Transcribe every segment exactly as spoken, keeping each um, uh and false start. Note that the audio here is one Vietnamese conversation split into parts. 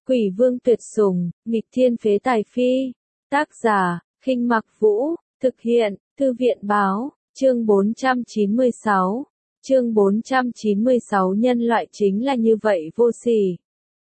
Quỷ vương tuyệt sủng, nghịch thiên phế tài phi. Tác giả, Khinh Mặc Vũ, thực hiện, Thư viện báo, chương bốn trăm chín mươi sáu. Chương bốn trăm chín mươi sáu nhân loại chính là như vậy vô sỉ.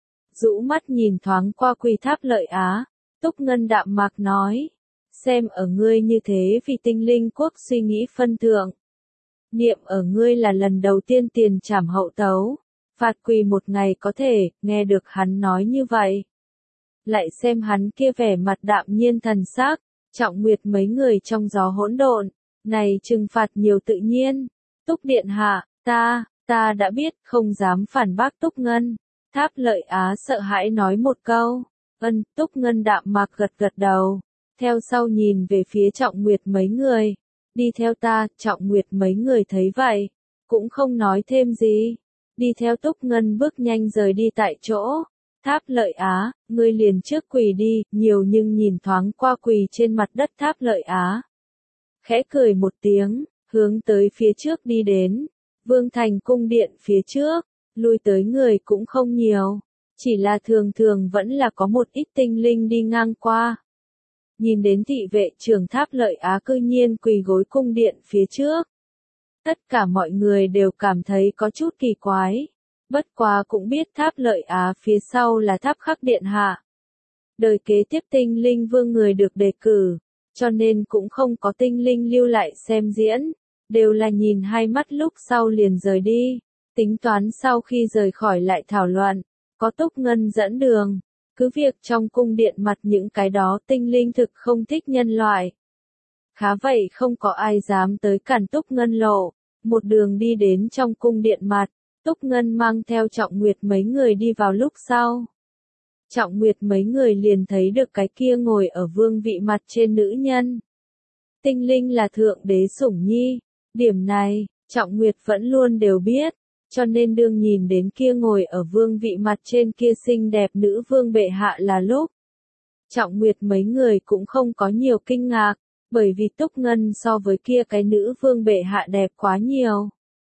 Rũ mắt nhìn thoáng qua Quỳ Tháp Lợi Á, Túc Ngân đạm mạc nói, xem ở ngươi như thế vì tinh linh quốc suy nghĩ phân thượng. Niệm ở ngươi là lần đầu tiên tiền trảm hậu tấu, phạt quỳ một ngày có thể, nghe được hắn nói như vậy. Lại xem hắn kia vẻ mặt đạm nhiên thần sắc, Trọng Nguyệt mấy người trong gió hỗn độn, này trừng phạt nhiều tự nhiên. Túc điện hạ, ta, ta đã biết, không dám phản bác Túc Ngân. Tháp Lợi Á sợ hãi nói một câu, ân, Túc Ngân đạm mạc gật gật đầu, theo sau nhìn về phía Trọng Nguyệt mấy người, đi theo ta. Trọng Nguyệt mấy người thấy vậy, cũng không nói thêm gì, đi theo Túc Ngân bước nhanh rời đi tại chỗ. Tháp Lợi Á, ngươi liền trước quỳ đi, nhiều nhưng nhìn thoáng qua quỳ trên mặt đất Tháp Lợi Á. Khẽ cười một tiếng, hướng tới phía trước đi đến, Vương Thành cung điện phía trước, lui tới người cũng không nhiều, chỉ là thường thường vẫn là có một ít tinh linh đi ngang qua. Nhìn đến thị vệ trưởng Tháp Lợi Á cư nhiên quỳ gối cung điện phía trước. Tất cả mọi người đều cảm thấy có chút kỳ quái. Bất quá cũng biết Tháp Lợi Á phía sau là Tháp Khắc Điện Hạ. Đời kế tiếp tinh linh vương người được đề cử, cho nên cũng không có tinh linh lưu lại xem diễn, đều là nhìn hai mắt lúc sau liền rời đi, tính toán sau khi rời khỏi lại thảo luận, có Túc Ngân dẫn đường, cứ việc trong cung điện mặt những cái đó tinh linh thực không thích nhân loại. Khá vậy không có ai dám tới cản Túc Ngân lộ, một đường đi đến trong cung điện mặt. Túc Ngân mang theo Trọng Nguyệt mấy người đi vào lúc sau. Trọng Nguyệt mấy người liền thấy được cái kia ngồi ở vương vị mặt trên nữ nhân. Tinh linh là thượng đế sủng nhi. Điểm này, Trọng Nguyệt vẫn luôn đều biết, cho nên đương nhìn đến kia ngồi ở vương vị mặt trên kia xinh đẹp nữ vương bệ hạ là lúc. Trọng Nguyệt mấy người cũng không có nhiều kinh ngạc, bởi vì Túc Ngân so với kia cái nữ vương bệ hạ đẹp quá nhiều.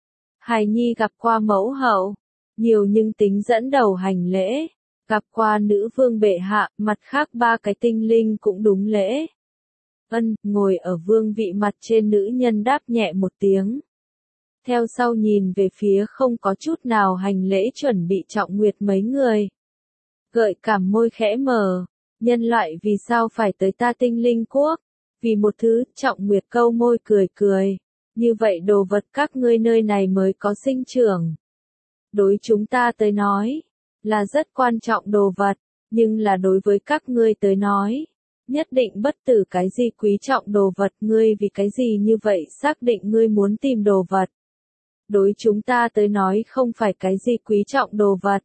Hài nhi gặp qua mẫu hậu, nhiều nhưng tính dẫn đầu hành lễ, gặp qua nữ vương bệ hạ, mặt khác ba cái tinh linh cũng đúng lễ. Ân, ngồi ở vương vị mặt trên nữ nhân đáp nhẹ một tiếng. Theo sau nhìn về phía không có chút nào hành lễ chuẩn bị Trọng Nguyệt mấy người. Gợi cảm môi khẽ mở, nhân loại vì sao phải tới ta tinh linh quốc? Vì một thứ, Trọng Nguyệt câu môi cười cười. Như vậy đồ vật các ngươi nơi này mới có sinh trưởng. Đối chúng ta tới nói, là rất quan trọng đồ vật, nhưng là đối với các ngươi tới nói, nhất định bất tử cái gì quý trọng đồ vật. Ngươi vì cái gì như vậy xác định ngươi muốn tìm đồ vật. Đối chúng ta tới nói không phải cái gì quý trọng đồ vật.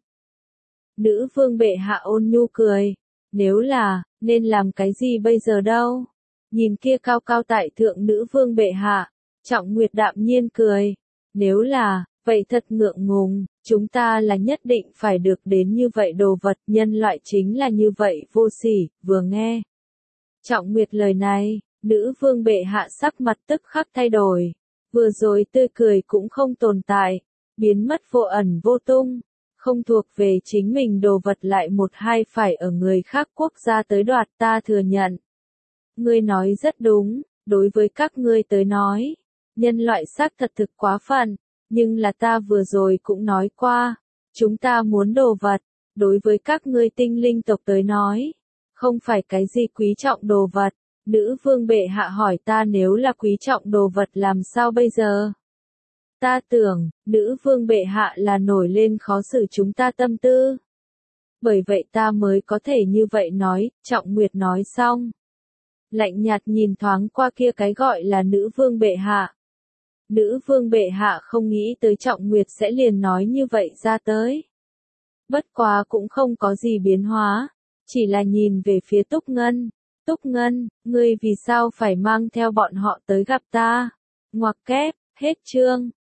Nữ vương bệ hạ ôn nhu cười, nếu là, nên làm cái gì bây giờ đâu? Nhìn kia cao cao tại thượng nữ vương bệ hạ. Trọng Nguyệt đạm nhiên cười, nếu là, vậy thật ngượng ngùng, chúng ta là nhất định phải được đến như vậy đồ vật, nhân loại chính là như vậy vô sỉ. Vừa nghe Trọng Nguyệt lời này, nữ vương bệ hạ sắc mặt tức khắc thay đổi, vừa rồi tươi cười cũng không tồn tại, biến mất vô ẩn vô tung, không thuộc về chính mình đồ vật lại một hai phải ở người khác quốc gia tới đoạt. Ta thừa nhận, ngươi nói rất đúng, đối với các ngươi tới nói, nhân loại xác thật thực quá phận, nhưng là ta vừa rồi cũng nói qua, chúng ta muốn đồ vật, đối với các ngươi tinh linh tộc tới nói, không phải cái gì quý trọng đồ vật. Nữ vương bệ hạ hỏi ta nếu là quý trọng đồ vật làm sao bây giờ? Ta tưởng, nữ vương bệ hạ là nổi lên khó xử chúng ta tâm tư. Bởi vậy ta mới có thể như vậy nói. Trọng Nguyệt nói xong, lạnh nhạt nhìn thoáng qua kia cái gọi là nữ vương bệ hạ. Nữ vương bệ hạ không nghĩ tới Trọng Nguyệt sẽ liền nói như vậy ra tới. Bất quá cũng không có gì biến hóa, chỉ là nhìn về phía Túc Ngân. Túc Ngân, ngươi vì sao phải mang theo bọn họ tới gặp ta? Ngoặc kép, hết chương.